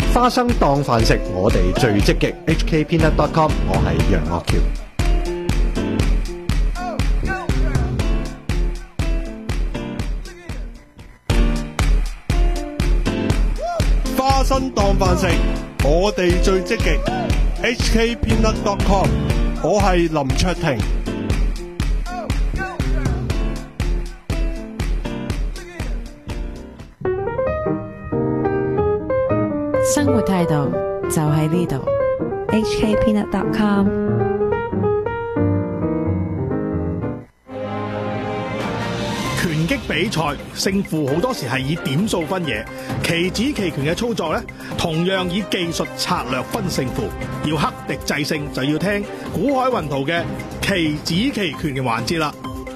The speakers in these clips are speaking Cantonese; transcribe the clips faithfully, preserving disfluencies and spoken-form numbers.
花生當飯食，我哋最積極。H K Peanut dot com， 我係楊岳橋。 花生當飯食，我哋最積極。H K Peanut dot com， 我係林卓廷。 生活態度就喺呢度。 H K Peanut dot com。 拳擊比賽勝負好多時係以點數分嘢，棋子棋拳嘅操作呢，同樣以技術策略分勝負。要克敵制勝，就要聽古海雲圖嘅棋子棋拳嘅環節啦。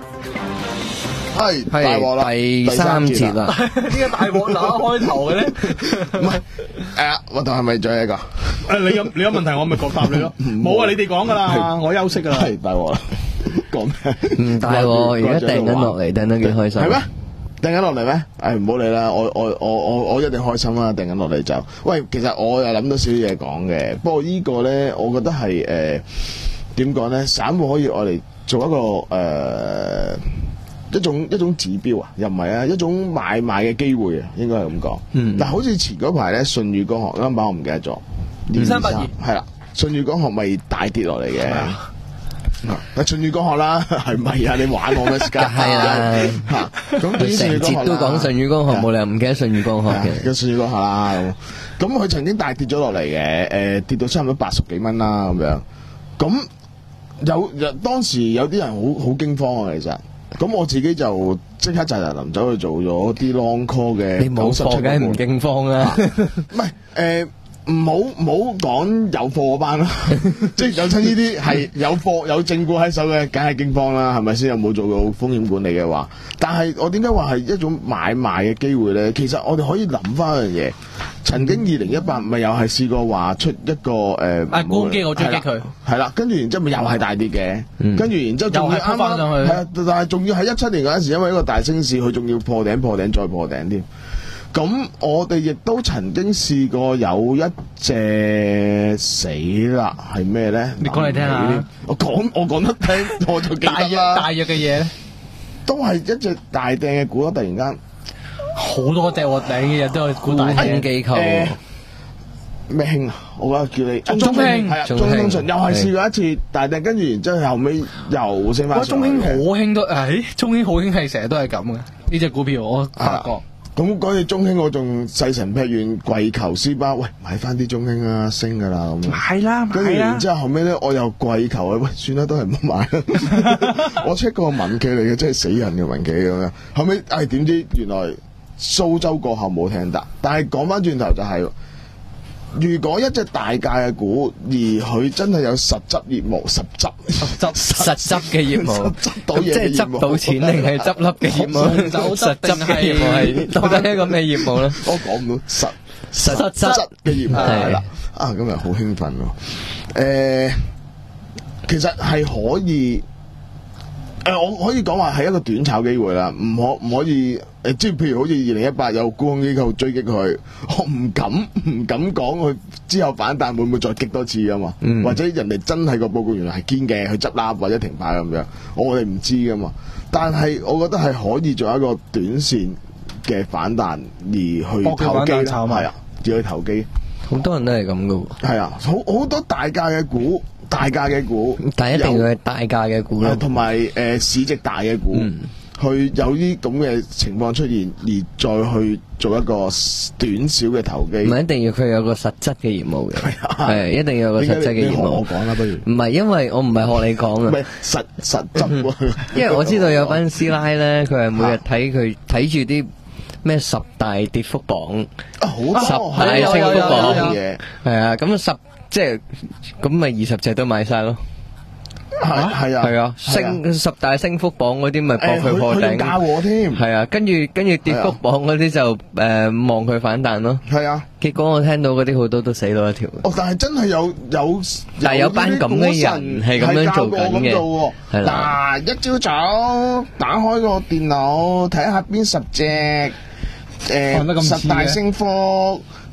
係大鑊啦， 第三節啦。 點解大鑊打開頭嘅咧？唔係誒，我同係咪仲有一個？ 誒，你有你有問題，我咪答答你咯。冇啊，你哋講噶啦，我休息噶啦。 係大鑊啦，講咩？ 唔大鑊，而家掟緊落嚟，掟得幾開心。 係咩？掟緊落嚟咩？誒，唔好理啦，我我我我我一定開心啦！掟緊落嚟就，喂，其實我又諗到少少嘢講嘅，不過呢個咧，我覺得係誒點講咧？散戶可以我嚟做一個誒。呃一種一種指標啊，又唔係啊，一種買賣嘅機會啊，應該係咁講。嗯，但好似前嗰排咧，舜宇光學啱啱我唔記得咗， 二三八二係啦，舜宇光學咪大跌落嚟嘅。啊，舜宇光學啦，係咪啊？你玩我咩？梗係啦， 嚇咁對於舜宇光學啦， 都講舜宇光學，冇理由唔記得舜宇光學嘅。 嘅舜宇光學啦，咁咁佢曾經大跌咗落嚟嘅，誒跌到差唔多八十幾蚊啦，咁樣。咁有有當時有啲人好好驚慌啊，其實。咁我自己就即刻就臨走去做咗啲 long call 嘅， 你冇貨梗係唔驚慌啦， 唔係誒，唔好唔好講有貨嗰班啦，即係有親呢啲係有貨有正股喺手嘅，梗係驚慌啦，係咪先？有冇做到風險管理嘅話？但係我點解話係一種買賣嘅機會咧？其實我哋可以諗翻一樣嘢，曾經二零一八咪又係試過話出一個誒， 啊沽機我追擊佢， 係啦，跟住然之後咪又係大跌嘅，跟住然之後仲要啱啱係啊，但係仲要喺一七年嗰陣時，因為一個大升市，佢仲要破頂破頂再破頂添。咁我哋亦都曾經試過有一隻死啦，係咩咧？ 你講嚟聽下。 我講我講得聽，我就記得啦。 大約大約嘅嘢咧， 都係一隻大掟嘅股咯，突然間好多隻喎，掟嘅嘢都係股大掟機構。 咩興啊？我覺得叫你中興係啊，中興信又係試過一次大掟，跟住然之後後尾又升翻。 哇！中興好興都誒，中興好興係成日都係咁嘅呢隻股票，我發覺。 咁嗰隻中興我仲細神劈完跪求斯巴，喂買翻啲中興啊，升噶啦咁。買啦，跟住然之後後尾咧，我又跪求啊，喂算啦，都係唔好買啦。我 check 個民企嚟嘅，真係死人嘅民企咁樣。後尾唉點知原來蘇州過後冇聽得，但係講翻轉頭就係、是。如果一隻大價嘅股，而佢真係有實質業務、實質、 實質、實質嘅業務， 執到嘢， 即係執到錢定係執笠嘅業務？實質嘅業務係到底係一個咩業務咧？ 我講唔到實實質嘅業務係啦。啊，今日好興奮喎！誒，其實係可以。誒、呃，我可以講話係一個短炒機會啦，唔可唔可以誒、呃？即係譬如好似二零一八有沽空機構追擊佢，我唔敢唔敢講佢之後反彈會唔會再擊多次啊嘛？嗯、或者人哋真係個報告原來係堅嘅，去執笠或者停牌咁樣，我哋唔知噶嘛。但係我覺得係可以做一個短線嘅反彈而去投機啦，係啊，要去投機。 好多人都係咁噶喎。係啊，好好多大價嘅股。大價嘅股， 但係一定要係大價嘅股啦， 同埋誒市值大嘅股，嗯、去有啲咁嘅情況出現，而再去做一個短小嘅投機。 唔係一定要佢有個實質嘅業務嘅，係一定要有個實質嘅業務。 我講啦，不如唔係因為我唔係學你講啊， 唔係實實質。 因為我知道有班師奶咧，佢係每日睇佢睇住啲咩十大跌幅榜， 啊、 十大升幅榜嘢，係啊，咁十。即係咁咪二十隻都買晒咯， 係係啊， 係啊，升十大升幅榜嗰啲咪搏佢破頂， 加我添， 係啊，跟住跟住跌幅榜嗰啲就誒望佢反彈咯， 係啊， 結果我聽到嗰啲好多都死到一條。 哦，但係真係有有， 但係有班咁嘅人係咁樣做緊嘅，係啦。嗱，一朝早打開個電腦睇下邊十隻誒十大升幅。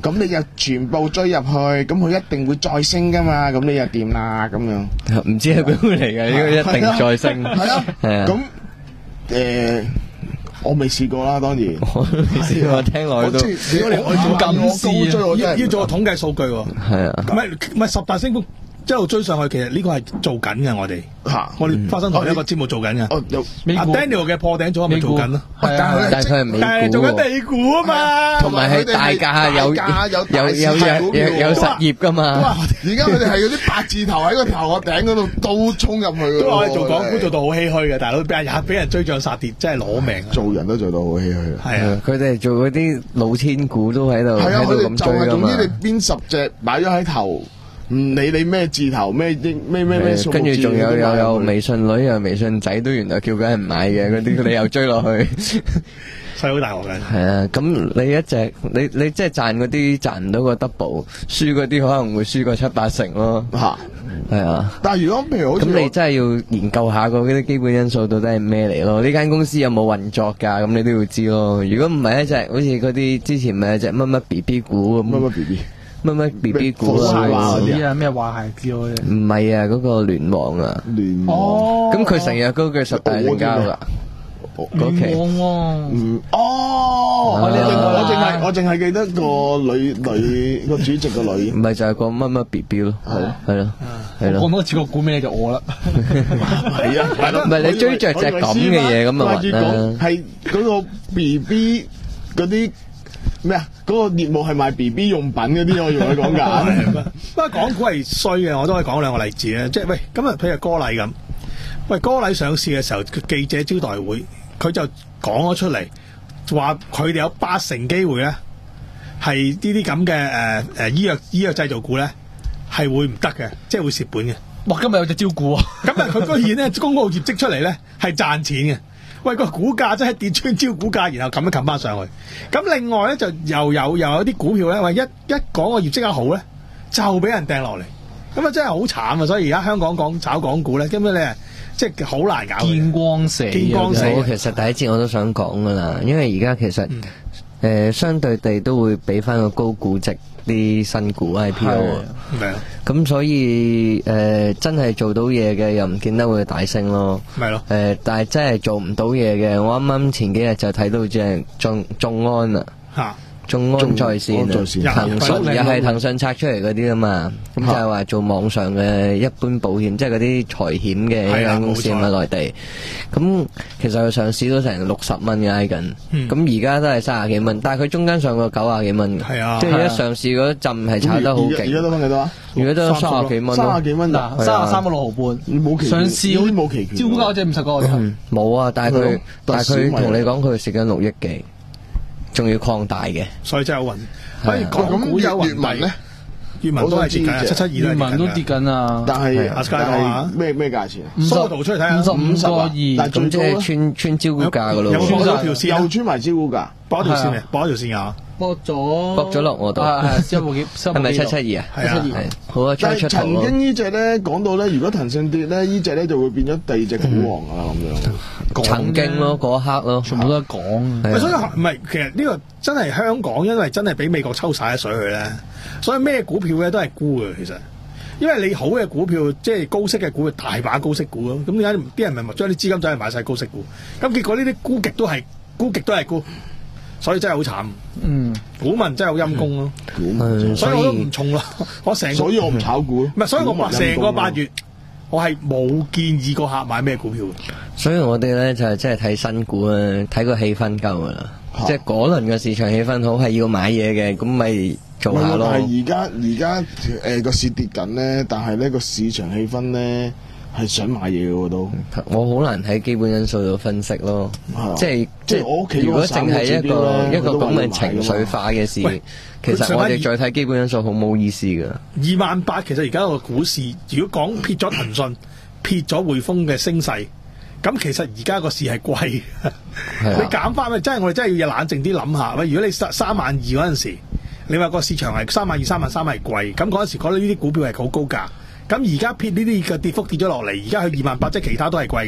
咁你就全部追入去，咁佢一定會再升噶嘛，咁你又掂啦咁樣。 唔知係邊嚟嘅，應該一定再升。 係啊， 係啊。 咁誒，我未試過啦，當然。 我未試過，聽落去都。 如果你我做金絲啊， 要要做個統計數據喎。 係啊。 唔係唔係十大升幅。一路追上去，其實呢個係做緊嘅，我哋嚇， 我哋花生堂一個節目做緊嘅。 哦，有阿 Daniel 嘅破頂組係咪做緊咯？ 但係但係佢係美股， 但係做緊地股啊嘛， 同埋係大價有有有有有有實業噶嘛。 而家佢哋係嗰啲八字頭喺個頭殼頂嗰度都衝入去。 都話我哋做港股做到好唏噓嘅，大佬俾人俾人追漲殺跌，真係攞命。 做人都做到好唏噓。 係啊，佢哋做嗰啲老千股都喺度喺度咁追噶嘛。 總之你邊十隻擺咗喺頭。唔理你咩字頭咩咩咩咩數目字， 跟住仲有有有微信女啊、微信仔都原來叫緊人買嘅嗰啲，你又追落去， 細好大鑊嘅。 係啊，咁你一隻你你即係賺嗰啲賺唔到個 double， 輸嗰啲可能會輸個七八成咯。嚇，係啊。 但係如果譬如好似咁，你真係要研究下個嗰啲基本因素到底係咩嚟咯？呢間公司有冇運作㗎？咁你都要知咯。如果唔係一隻好似嗰啲之前咪有隻乜乜 B B 股咁。 乜乜 B B。 乜乜 B B 股啊？ 嗰啲啊，咩華鞋之類嘅？ 唔係啊，嗰個聯網啊。 聯網。 哦。 咁佢成日嗰句十大成交㗎。 聯網喎。 嗯。哦。我我淨係我淨係記得個女女個主席個女。 唔係就係個乜乜 B B 咯。係係咯。係咯。 講多次個股名就我啦。 係啊。 唔係你追着隻咁嘅嘢咁啊？ 講係嗰個 B B 嗰啲。咩啊？嗰、那個業務係賣 B B 用品嗰啲，我用佢講㗎。 不過港股係衰嘅，我都可以講兩個例子咧。即係喂，咁啊，譬如歌禮咁，喂歌禮上市嘅時候，記者招待會，佢就講咗出嚟，話佢哋有八成機會咧，係呢啲咁嘅誒誒醫藥醫藥製造股咧，係會唔得嘅，即係會蝕本嘅。 哇！今日有隻招股啊！ 咁啊，佢居然咧公佈業績出嚟咧，係賺錢嘅。喂，個股價真係跌穿招股價，然後冚一冚翻上去。咁另外咧就又有又有啲股票咧，喂一一講個業績一好咧，就俾人掟落嚟。咁啊真係好慘啊！所以而家香港講炒港股咧，根本你係即係好難搞。 見光死， 見光死。 我其實第一節我都想講噶啦，因為而家其實誒、嗯呃、相對地都會俾翻個高估值啲新股 I P O 啊。咁所以誒、呃、真係做到嘢嘅又唔見得會大升咯。 係咯。 誒，但係真係做唔到嘢嘅，我啱啱前幾日就睇到隻眾眾安啊。嚇！眾安在線啊，騰訊又係騰訊拆出嚟嗰啲啊嘛，咁就係話做網上嘅一般保險，即係嗰啲財險嘅一間公司啊嘛，內地。咁其實佢上市都成六十蚊嘅挨緊，咁而家都係三十幾蚊，但係佢中間上過九廿幾蚊嘅，即係一上市嗰陣係炒得好勁。 而家都翻幾多啊？ 而家都三十幾蚊， 三十幾蚊嗱，三十三個六毫半， 冇期上市好似冇期權， 招股價只五十個。 冇啊，但係佢但係佢同你講佢蝕緊六億幾。仲要擴大嘅， 所以真係好運。可以港股有運底咧，粵文都係跌緊，七七二粵文都跌緊啊！ 但係阿 Sky 講下咩咩價錢？ 縮圖出嚟睇下， 五十五個二， 咁即係穿穿招股價噶咯， 有穿咗條線， 又穿埋招股價， 搏條線嚟，搏條線啊！ 搏咗， 搏咗落我度，係咪七七二啊？ 係啊， 好啊， 但係曾經呢隻咧講到咧，如果騰訊跌咧，呢隻咧就會變咗第二隻股王啊咁樣。 曾經咯，嗰一刻咯， 全部都係講。 所以唔係，其實呢個真係香港，因為真係俾美國抽晒啲水去咧，所以咩股票咧都係沽嘅。其實，因為你好嘅股票，即係高息嘅股，大把高息股咯。咁點解啲人咪將啲資金走去買晒高息股？咁結果呢啲沽極都係沽極都係沽，所以真係好慘。 嗯， 股民真係好陰功咯。 股民， 所以我都唔重啦。我成所以我唔炒股。 唔係，所以我成個八月。我係冇建議過客買咩股票， 所以我哋咧就係真係睇新股啊，睇個氣氛夠噶啦，即係嗰輪嘅市場氣氛好，係要買嘢嘅，咁咪做下咯。 但係而家而家誒個市跌緊咧，但係呢個市場氣氛咧係想買嘢嘅都。 我好難喺基本因素度分析咯，即係即係我屋企如果淨係一個一個咁嘅情緒化嘅事。其實我哋再睇基本因素好冇意思噶。 二萬八其實而家個股市，如果講撇咗騰訊、撇咗匯豐嘅升勢，咁其實而家個市係貴。你減翻咪真係我哋真係要冷靜啲諗下。喂，如果你三三萬二嗰陣時，你話個市場係三萬二、三萬三係貴，咁嗰陣時覺得呢啲股票係好高價。咁而家撇呢啲嘅跌幅跌咗落嚟，而家去二萬八，即係其他都係貴嘅。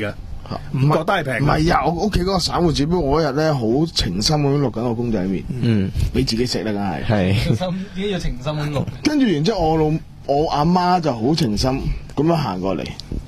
唔覺得係平。 唔係啊，我屋企嗰個散戶指標，我嗰日咧好情深咁錄緊個公仔麵，嗯，俾自己食啦，梗係。 係。情深點解要情深咁錄？ 跟住然之後，我老我阿媽就好情深咁樣行過嚟，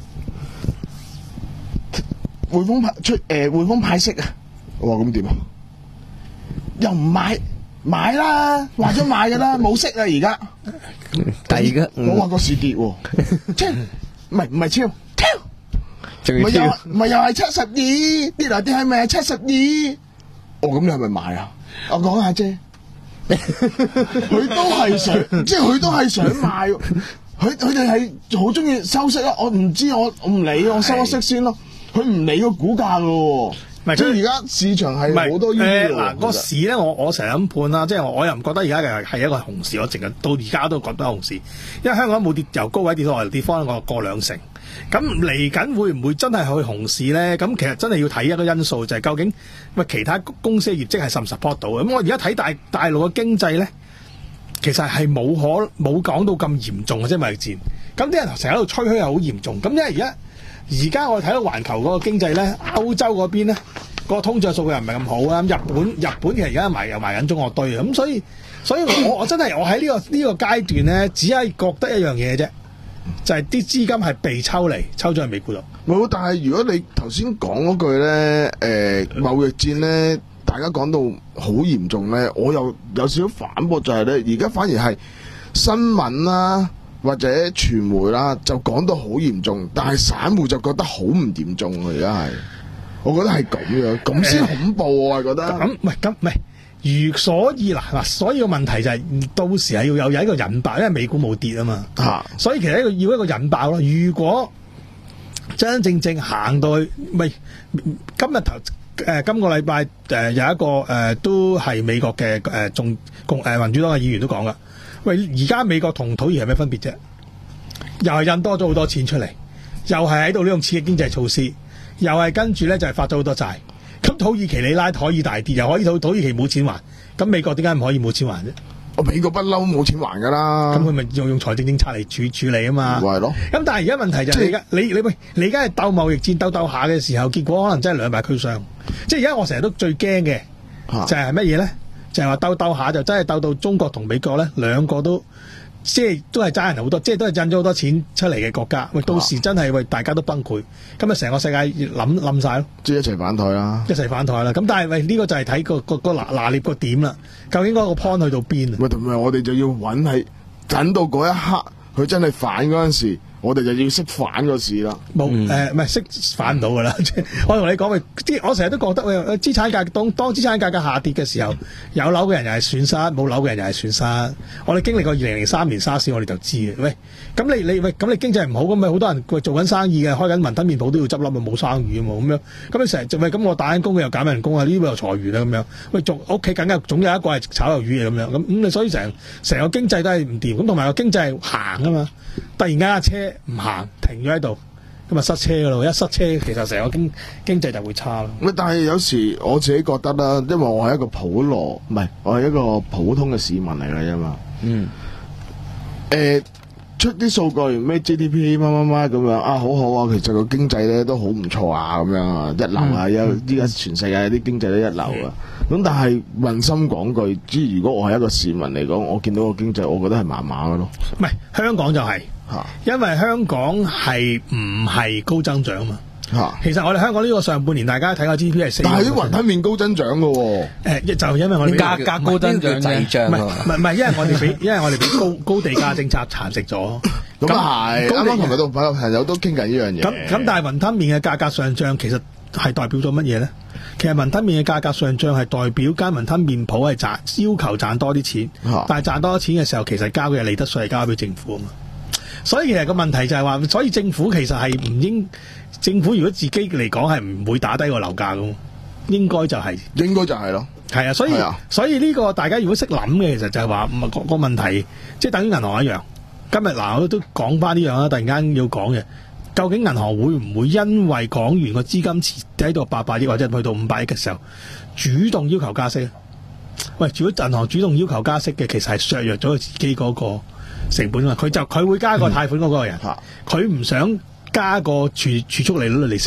匯豐派出誒匯豐派息啊！我話咁點啊？又唔買？買啦，話咗買噶啦，冇息啦而家。 但係而家我話個市跌喎，超唔係唔係超超， 唔係又唔係又係七十二，跌嚟跌去咪係七十二。哦，咁你係咪買啊？我講下啫，佢都係想，即係佢都係想買。佢佢哋係好中意收息啊！我唔知我我唔理，我收咗息先咯。佢唔理個股價噶。即係而家市場係好多呢啲嗱，個市咧，我我成日咁判啦，即係我我又唔覺得而家嘅係一個熊市，我淨係到而家都覺得熊市，因為香港冇跌由高位跌到來跌翻個過兩成，咁嚟緊會唔會真係去熊市咧？咁其實真係要睇一個因素，就係、是、究竟喂其他公司嘅業績係 support 唔 support 到？咁我而家睇大大陸嘅經濟咧，其實係冇可冇講到咁嚴重嘅，即係貿易戰。咁啲人成日喺度吹噓係好嚴重，咁因為而家。而家我哋睇到環球嗰個經濟咧，歐洲嗰邊咧，個通脹數據又唔係咁好啊。日本日本其實而家埋又埋緊中國堆，咁所以所以我我真係我喺呢個呢個階段咧，只係覺得一樣嘢啫，就係啲資金係被抽離，抽咗去美股度。 冇，但係如果你頭先講嗰句咧，誒貿易戰咧，大家講到好嚴重咧，我又有少少反駁，就係咧，而家反而係新聞啦。或者傳媒啦，就講到好嚴重，但係散戶就覺得好唔嚴重啊！而家係，我覺得係咁樣，咁先恐怖啊！我覺得咁唔係咁唔係，如所以嗱嗱，所以個問題就係、是、到時係要有有一個引爆，因為美股冇跌啊嘛，啊所以其實一個要一個引爆咯。如果真真正正行到去，咪今日頭誒今個禮拜誒有一個誒、呃、都係美國嘅誒眾共誒民主黨嘅議員都講噶。喂，而家美國同土耳其係咩分別啫？又係印多咗好多錢出嚟，又係喺度呢種刺激經濟措施，又係跟住咧就係發咗好多債。咁土耳其里拉可以大跌，又可以土土耳其冇錢還，咁美國點解唔可以冇錢還啫？ 我美國不嬲冇錢還噶啦， 咁佢咪用用財政政策嚟處處理啊嘛？係咯。咁但係而家問題就係你而家你你喂，你而家係鬥貿易戰鬥鬥下嘅時候，結果可能真係兩敗俱傷。即係而家我成日都最驚嘅就係乜嘢咧？就係話鬥鬥下就真係鬥到中國同美國咧兩個都即係都係爭人好多，即係都係印咗好多錢出嚟嘅國家。喂，到時真係喂大家都崩潰，咁啊成個世界冧冧晒咯， 即係一齊反台啦， 一齊反台啦。咁但係喂呢、呢個就係睇個個個拿拿捏個點啦，究竟嗰個 point 去到邊啊？ 喂，同埋我哋就要揾係等到嗰一刻，佢真係反嗰陣時。我哋就要識反個市啦， 冇誒，唔係識反唔到噶啦。我同你講，喂，啲我成日都覺得，喂，資產價當當資產價格下跌嘅時候，有樓嘅人又係損失，冇樓嘅人又係損失。我哋經歷過二零零三年沙士，我哋就知嘅。喂，咁你你喂，咁你經濟唔好咁咪好多人做緊生意嘅，開緊雲吞麵鋪都要執笠啊，冇生意啊嘛，咁樣。咁你成日喂，咁我打緊工嘅又減人工啊，呢個又裁員啊，咁樣。喂，做屋企梗係總有一個係炒魷魚嘅咁樣。咁咁你所以成成個經濟都係唔掂，咁同埋個經濟係行啊嘛，突然間架車唔行，停咗喺度，咁啊塞車噶咯，一塞車，其實成個經經濟就會差咯。 咁但係有時我自己覺得啦，因為我係一個普羅，唔係我係一個普通嘅市民嚟嘅啫嘛。嗯。誒、呃，出啲數據咩 G D P 乜乜乜咁樣啊，好好啊，其實個經濟咧都好唔錯啊，咁樣啊，一流啊，有依家全世界啲經濟都一流啊。咁、嗯、但係問心講句，即係如果我係一個市民嚟講，我見到個經濟，我覺得係麻麻嘅咯。 唔係香港就係、是。因為香港係唔係高增長嘛？其實我哋香港呢個上半年大家睇個 G D P 係四， 但係啲雲吞麵高增長嘅喎。 誒，就因為我哋價格高增長嘅， 唔係唔係唔係，因為我哋俾因為我哋俾高高地價政策蠶食咗。 咁係，啱啱同埋到朋友都傾緊呢樣嘢。 咁咁，但係雲吞麵嘅價格上漲，其實係代表咗乜嘢咧？其實雲吞麵嘅價格上漲係代表間雲吞麵鋪係賺要求賺多啲錢，但係賺多啲錢嘅時候，其實交嘅利得稅係交俾政府啊嘛。所以其實個問題就係話，所以政府其實係唔應，政府如果自己嚟講係唔會打低個樓價㗎，應該就係、是， 應該就係咯， 係啊，所以啊所以呢個大家如果識諗嘅，其實就係話唔係個個問題，即係等於銀行一樣。今日嗱我都講翻呢樣啦，突然間要講嘅，究竟銀行會唔會因為港元個資金池喺度八百億或者去到五百億嘅時候，主動要求加息？喂，如果銀行主動要求加息嘅，其實係削弱咗佢自己嗰個成本啊！佢就佢會加個貸款嗰個人，佢唔、嗯、想加個儲儲蓄利率嘅利息嘅。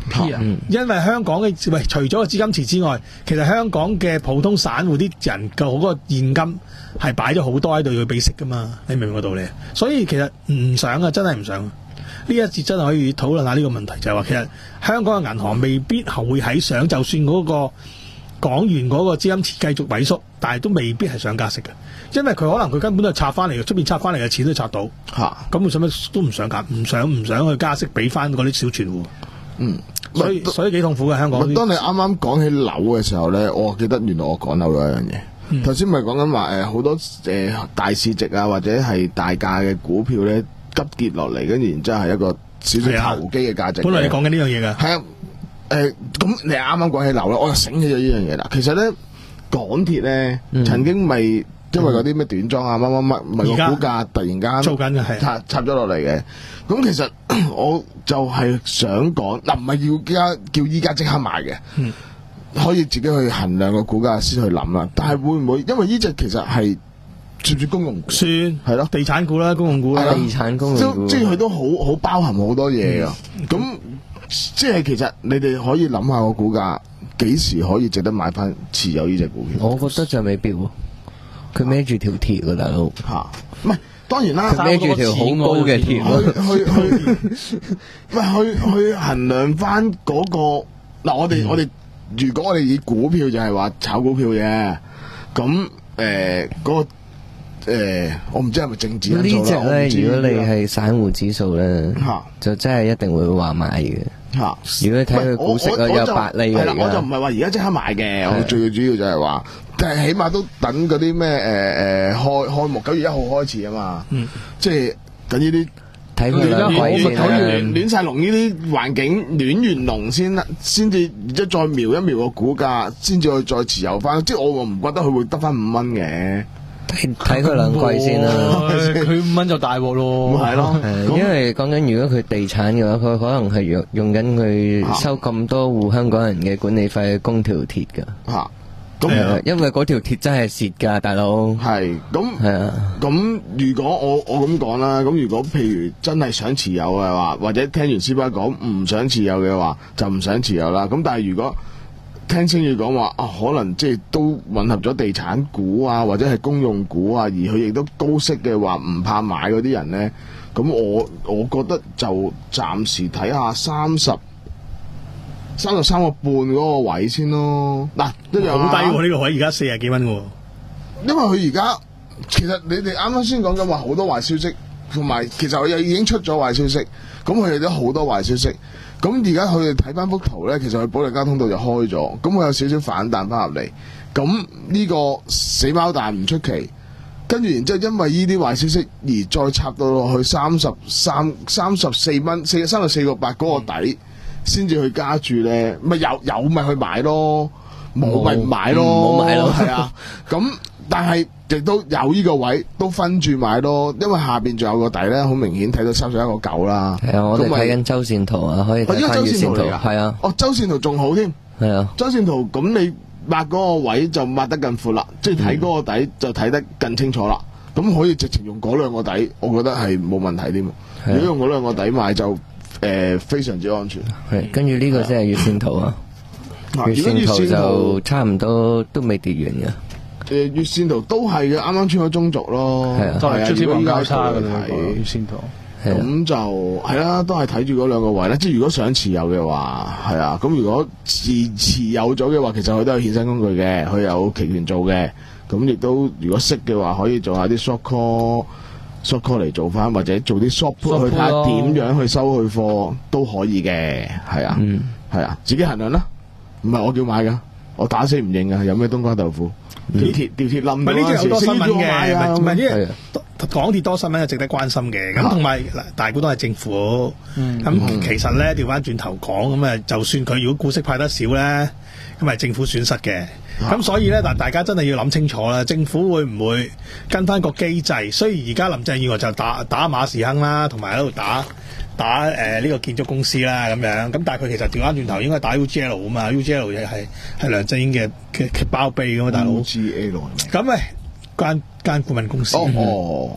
嗯、因為香港嘅喂，除咗個資金池之外，其實香港嘅普通散戶啲人嘅嗰個現金係擺咗好多喺度要俾息噶嘛，你明唔明個道理？所以其實唔想啊，真係唔想。呢一節真係可以討論下呢個問題，就係、是、話其實香港嘅銀行未必會喺想，就算嗰個港元嗰個資金池繼續萎縮，但係都未必係想加息嘅，因為佢可能佢根本都係拆翻嚟嘅，出邊拆翻嚟嘅錢都拆到嚇，咁佢使乜都唔想加，唔想唔想去加息俾翻嗰啲小存戶。嗯，所以所以幾痛苦嘅香港。 當你啱啱講起樓嘅時候咧，我記得原來我講漏咗一樣嘢。頭先咪講緊話誒好多誒、呃、大市值啊或者係大價嘅股票咧急跌落嚟，跟住然之後係一個少少投機嘅價值。 本來你講緊呢樣嘢㗎。係啊， 誒咁、呃、你啱啱講起樓咧，我就醒起咗呢樣嘢啦。其實咧港鐵咧、嗯、曾經咪因為嗰啲咩短裝啊乜乜乜，咪個股價突然間做緊嘅係插插咗落嚟嘅。咁其實我就係想講嗱，唔係要家叫依家即刻買嘅。嗯，可以自己去衡量個股價先去諗啦，但係會唔會因為呢隻其實係算唔算公用股？ 算係咯，地產股啦，公用股啦， 地產公用股， 即係佢都好好包含好多嘢噶。咁、嗯、即係其實你哋可以諗下個股價幾時可以值得買翻持有呢隻股票？ 我覺得就未必喎，佢孭住條鐵噶大佬吓，唔係當然啦， 佢孭住條好高嘅鐵， 去去去，唔係去去衡量翻嗰個嗱，我哋我哋。如果我哋以股票就係話炒股票嘅，咁誒嗰個誒、呃，我唔知係咪政治因素啦。呢隻咧， 如果你係散戶指數咧，就真係一定會話買嘅。吓，如果你睇佢股息啊，有八厘嘅。係啦， 我就唔係話而家即刻買嘅，我最主要就係話，但係起碼都等嗰啲咩誒誒開開幕九月一號開始啊嘛。嗯，即係等呢啲。 睇佢兩季先啦， 亂晒龍呢啲環境，亂完龍先，先至即係再瞄一瞄個股價，先至去再持有翻。即係我唔覺得佢會得翻五蚊嘅。 睇佢兩季先啦， 佢五蚊就大鑊咯。 係咯， 因為講緊如果佢地產嘅話，佢可能係用用緊佢收咁多戶香港人嘅管理費去供條鐵噶。吓。咁、嗯，因為嗰條鐵真係蝕噶，大佬。係，咁係啊。咁如果我我咁講啦，咁如果譬如真係想持有嘅話，或者聽完師伯講唔想持有嘅話，就唔想持有啦。咁但係如果聽星宇講話啊，可能即係都混合咗地產股啊，或者係公用股啊，而佢亦都高息嘅話，唔怕買嗰啲人咧，咁我我覺得就暫時睇下三十。三十三個半嗰個位先咯，嗱一樣好低喎呢個位，而家四十幾蚊喎。 因為佢而家其實你哋啱啱先講緊話好多壞消息，同埋其實佢又已經出咗壞消息，咁佢哋都好多壞消息。咁而家佢哋睇翻幅圖咧，其實佢保利加通道就開咗，咁佢有少少反彈翻入嚟。咁呢個死貓彈唔出奇，跟住然之後因為呢啲壞消息而再插到落去三十三、三十四蚊、四三十四個八嗰個底。先至去加注咧，咪有有咪去買咯，冇咪唔買咯， 冇買咯， 係啊。咁但係亦都有呢個位都分住買咯，因為下邊仲有個底咧，好明顯睇到三十一個九啦。 係啊，我哋睇緊周線圖啊，可以睇翻月線圖。係啊， 哦，周線圖仲好添。 係啊， 周線圖咁你抹嗰個位就抹得更闊啦，即係睇嗰個底就睇得更清楚啦。咁、嗯、可以直情用嗰兩個底，我覺得係冇問題添。如果用嗰兩個底買就。誒、呃，非常之安全。 係，跟住呢個先係月線圖啊。月線圖就差唔多都未跌完嘅。 誒，月線圖都係嘅，啱啱穿咗中軸咯。係啊， 都係出啲黃交叉嘅月線圖。 咁就係啦，都係睇住嗰兩個位啦。即係如果想持有嘅話，係啊。咁如果持持有咗嘅話，其實佢都有衍生工具嘅，佢有期權做嘅。咁亦都如果識嘅話，可以做下啲 short call。short call 嚟做翻，或者做啲 short put 去睇下點樣去收佢貨都可以嘅，係啊，係、嗯、啊，自己衡量啦。唔係我叫買噶，我打死唔認啊！有咩冬瓜豆腐，吊鐵吊鐵冧。唔係呢啲有多新聞嘅， 唔係呢港鐵多新聞係值得關心嘅。咁同埋大股東係政府，咁、嗯嗯、其實咧調翻轉頭講，咁啊就算佢如果股息派得少咧，咁係政府損失嘅。咁、啊、所以咧，嗱，大家真係要諗清楚啦。政府會唔會跟翻個機制？雖然而家林鄭月娥就打打馬時亨啦，同埋喺度打打誒呢、呃這個建築公司啦咁樣。咁但係佢其實調翻轉頭應該打 U G L 啊嘛 ，U G L 亦係係梁振英嘅嘅包庇噶嘛，大佬。U G L 咁咪間間顧問公司。哦。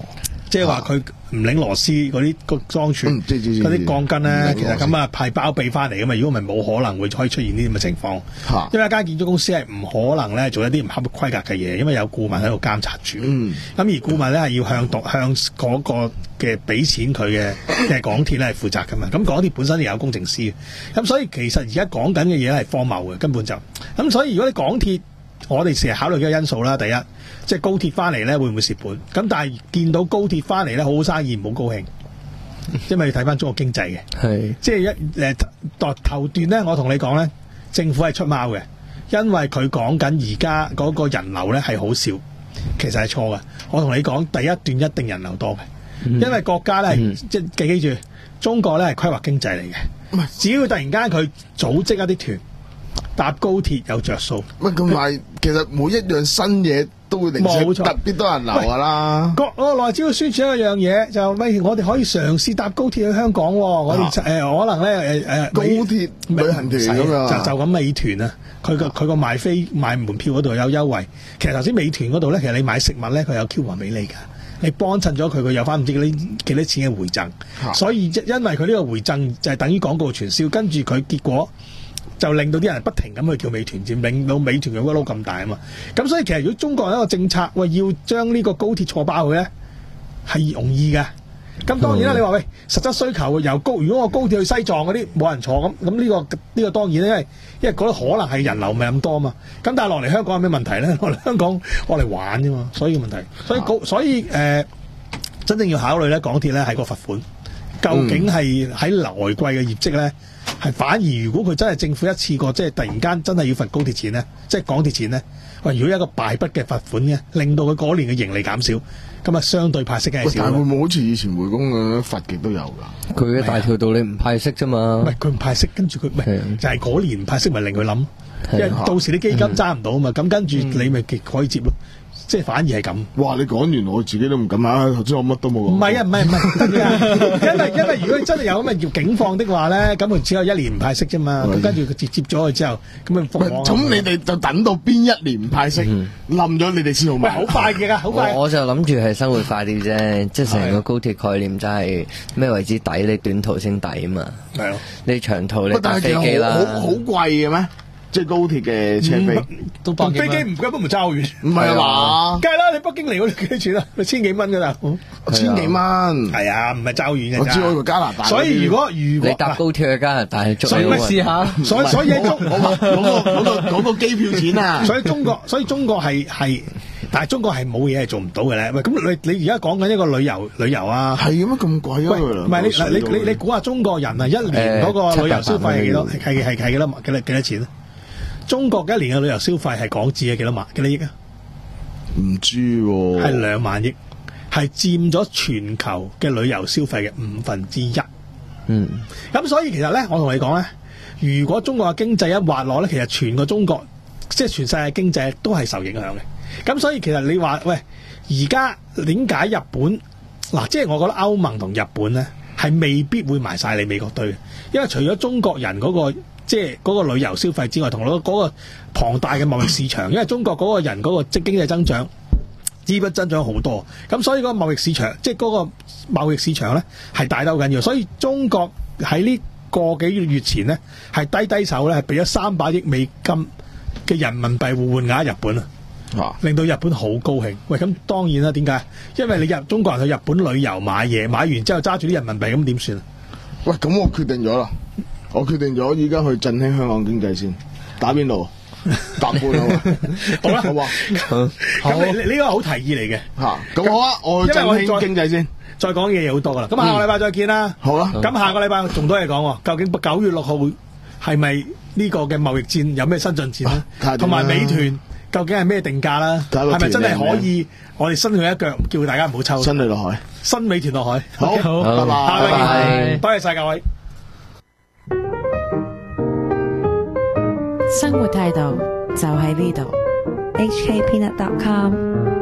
即係話佢唔擰螺絲嗰啲個裝存嗰啲鋼筋咧，其實咁啊係包庇翻嚟噶嘛。如果唔係冇可能會可以出現呢啲咁嘅情況。因為一間建築公司係唔可能咧做一啲唔合規格嘅嘢，因為有顧問喺度監察住。咁、嗯、而顧問咧係要向獨向嗰個嘅俾錢佢嘅嘅港鐵咧係負責噶嘛。咁港鐵本身又有工程師，咁所以其實而家講緊嘅嘢係荒謬嘅，根本就咁。所以如果你港鐵，我哋成日考慮嘅因素啦，第一即係高鐵翻嚟咧會唔會蝕本？咁但係見到高鐵翻嚟咧好好生意，唔好高興，因為你睇翻中國經濟嘅，係即係一誒頭頭段咧，我同你講咧，政府係出貓嘅，因為佢講緊而家嗰個人流咧係好少，其實係錯嘅。我同你講，第一段一定人流多嘅，嗯、因為國家咧、嗯、即係記住，中國咧係規劃經濟嚟嘅，只要突然間佢組織一啲團。搭高鐵有着數， 喂，同埋其實每一樣新嘢都會令特別多人流噶啦。國我內只要宣傳一樣嘢，就喂我哋可以嘗試搭高鐵去香港、哦。我哋誒、呃、可能咧誒誒高鐵旅行團咁樣， 就就咁美團啊，佢個佢個賣飛賣門票嗰度有優惠。其實頭先美團嗰度咧，其實你買食物咧，佢有 coupon 俾你噶。你幫襯咗佢，佢有翻唔知幾多幾多錢嘅回贈。所以因為佢呢個回贈就係等於廣告傳銷，跟住佢結果。就令到啲人不停咁去叫美團，佔令到美團嘅嗰撈咁大啊嘛。咁所以其實如果中國有一個政策，喂要將呢個高鐵錯爆佢咧，係容易嘅。咁當然啦，你話喂實質需求由高，如果我高鐵去西藏嗰啲冇人坐咁，咁呢、呢個呢、呢個當然咧，因為因為覺得可能係人流唔係咁多啊嘛。咁但係落嚟香港有咩問題咧？落嚟香港我嚟玩啫嘛，所以個問題，所以高所以誒、呃、真正要考慮咧，港鐵咧係個罰款，究竟係喺來季嘅業績咧？係反而如果佢真係政府一次過即係突然間真係要罰高鐵錢咧，即係港鐵錢咧，喂，如果有一個敗筆嘅罰款嘅，令到佢嗰年嘅盈利減少，咁啊相對派息梗係少。 但係會唔會好似以前匯豐咁樣罰極都有㗎？ 佢嘅大條道理唔派息啫嘛。 唔係佢唔派息，跟住佢唔係就係嗰年唔派息，咪令佢諗，因為到時啲基金揸唔到啊嘛，咁跟住你咪可以接咯。即係反而係咁。 哇！你講完我自己都唔敢啊！頭先我乜都冇講。 唔係啊，唔係唔係，因為因為如果真係有咁嘅境況的話咧，咁佢只有一年唔派息啫嘛。咁跟住佢接接咗佢之後，咁咪復往。 咁你哋就等到邊一年唔派息，冧咗你哋先好買。 好快嘅，好快。 我就諗住係生活化啲啫，即係成個高鐵概念就係咩為之抵？你短途先抵啊嘛。係咯。你長途你搭飛機啦。 好好貴嘅咩？即係高鐵嘅車飛， 都百幾蚊。飛機唔根本唔爭好遠。 唔係啊嘛， 梗係啦，你北京嚟嗰啲幾多錢啊？咪千幾蚊㗎啦， 千幾蚊。係啊，唔係爭好遠嘅。 我知我去加拿大。 所以如果如果你搭高鐵去加拿大， 所以咪試下。所以所以喺中講個講個講個機票錢啊。 所以中國所以中國係係，但係中國係冇嘢係做唔到嘅咧。喂，咁你你而家講緊一個旅遊旅遊啊？ 係咁咁貴啊？ 唔係你你你你估下中國人啊一年嗰個旅遊消費係幾多？係係係幾多幾多幾多錢啊？中國嘅一年嘅旅遊消費係港紙嘅幾多萬幾多億啊？ 唔知喎， 係兩萬億，係佔咗全球嘅旅遊消費嘅五分之一。嗯，咁所以其實咧，我同你講咧，如果中國嘅經濟一滑落咧，其實全個中國即係全世界經濟都係受影響嘅。咁所以其實你話喂，而家點解日本嗱，即係我覺得歐盟同日本咧係未必會埋晒你美國堆嘅，因為除咗中國人嗰個。即係嗰個旅遊消費之外，同嗰嗰個龐大嘅貿易市場，因為中國嗰個人嗰個即經濟增長、資本增長好多，咁所以嗰個貿易市場，即係嗰個貿易市場咧係大得好緊要。所以中國喺呢個幾月月前咧係低低手咧，係俾咗三百億美金嘅人民幣互換額日本啊，令到日本好高興。喂，咁當然啦，點解？因為你入中國人去日本旅遊買嘢，買完之後揸住啲人民幣，咁點算啊？ 喂，咁我決定咗啦。我決定咗，依家去振興香港經濟先。打邊爐？搭半啊！ 好啦， 好啊。 咁你你呢個好提議嚟嘅嚇。咁好啊，我去振興經濟先。 再講嘢嘢好多噶啦。咁下個禮拜再見啦。 好啦。 咁下個禮拜仲多嘢講喎。究竟九月六號係咪呢個嘅貿易戰有咩新進展咧？同埋美團究竟係咩定價啦？係咪真係可以我哋伸佢一腳，叫大家唔好抽？ 伸你落海。 伸美團落海。 好，拜拜。 下個禮拜見。多謝晒各位。 生活態度就喺呢度。 H K Peanut dot com